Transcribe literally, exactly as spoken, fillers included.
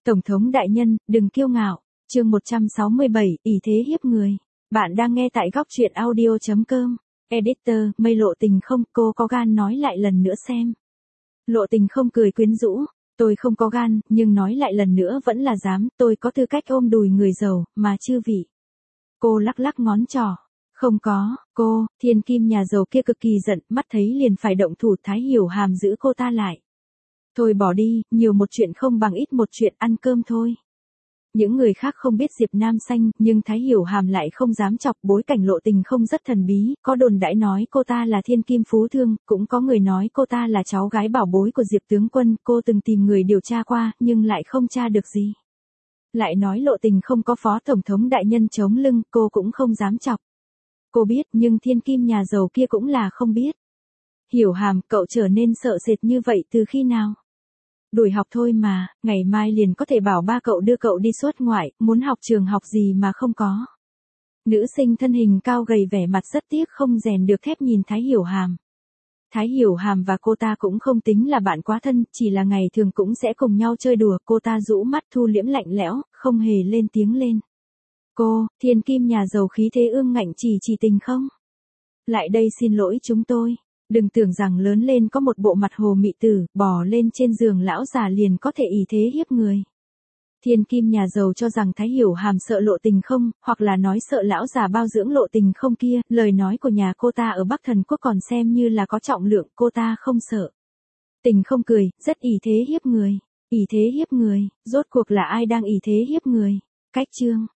Tổng thống đại nhân, đừng kiêu ngạo. Chương một trăm sáu mươi bảy, ỷ thế hiếp người. Bạn đang nghe tại góc truyện audio chấm com. Editor, mây lộ tình không, cô có gan nói lại lần nữa xem. Lộ tình không cười quyến rũ. Tôi không có gan, nhưng nói lại lần nữa vẫn là dám, tôi có tư cách ôm đùi người giàu, mà chư vị. Cô lắc lắc ngón trỏ. Không có, cô, thiên kim nhà giàu kia cực kỳ giận, mắt thấy liền phải động thủ. Thái Hiểu Hàm giữ cô ta lại. Thôi bỏ đi, nhiều một chuyện không bằng ít một chuyện, ăn cơm thôi. Những người khác không biết Diệp Nam Xanh, nhưng Thái Hiểu Hàm lại không dám chọc. Bối cảnh Lộ Tình không rất thần bí, có đồn đãi nói cô ta là thiên kim phú thương, cũng có người nói cô ta là cháu gái bảo bối của Diệp tướng quân. Cô từng tìm người điều tra qua, nhưng lại không tra được gì. Lại nói Lộ Tình không có phó tổng thống đại nhân chống lưng, cô cũng không dám chọc. Cô biết, nhưng thiên kim nhà giàu kia cũng là không biết. Hiểu Hàm, cậu trở nên sợ sệt như vậy từ khi nào? Đuổi học thôi mà, ngày mai liền có thể bảo ba cậu đưa cậu đi xuất ngoại, muốn học trường học gì mà không có. Nữ sinh thân hình cao gầy vẻ mặt rất tiếc không rèn được thép nhìn Thái Hiểu Hàm. Thái Hiểu Hàm và cô ta cũng không tính là bạn quá thân, chỉ là ngày thường cũng sẽ cùng nhau chơi đùa. Cô ta rũ mắt thu liễm lạnh lẽo, không hề lên tiếng lên. Cô, thiên kim nhà giàu khí thế ương ngạnh chỉ chỉ tình không? Lại đây xin lỗi chúng tôi. Đừng tưởng rằng lớn lên có một bộ mặt hồ mị tử, bò lên trên giường lão già liền có thể ỷ thế hiếp người. Thiên kim nhà giàu cho rằng Thái Hiểu Hàm sợ Lộ Tình không, hoặc là nói sợ lão già bao dưỡng Lộ Tình không kia. Lời nói của nhà cô ta ở Bắc Thần Quốc còn xem như là có trọng lượng, cô ta không sợ. Tình không cười, rất ỷ thế hiếp người. Ỷ thế hiếp người, rốt cuộc là ai đang ỷ thế hiếp người? Cách chương.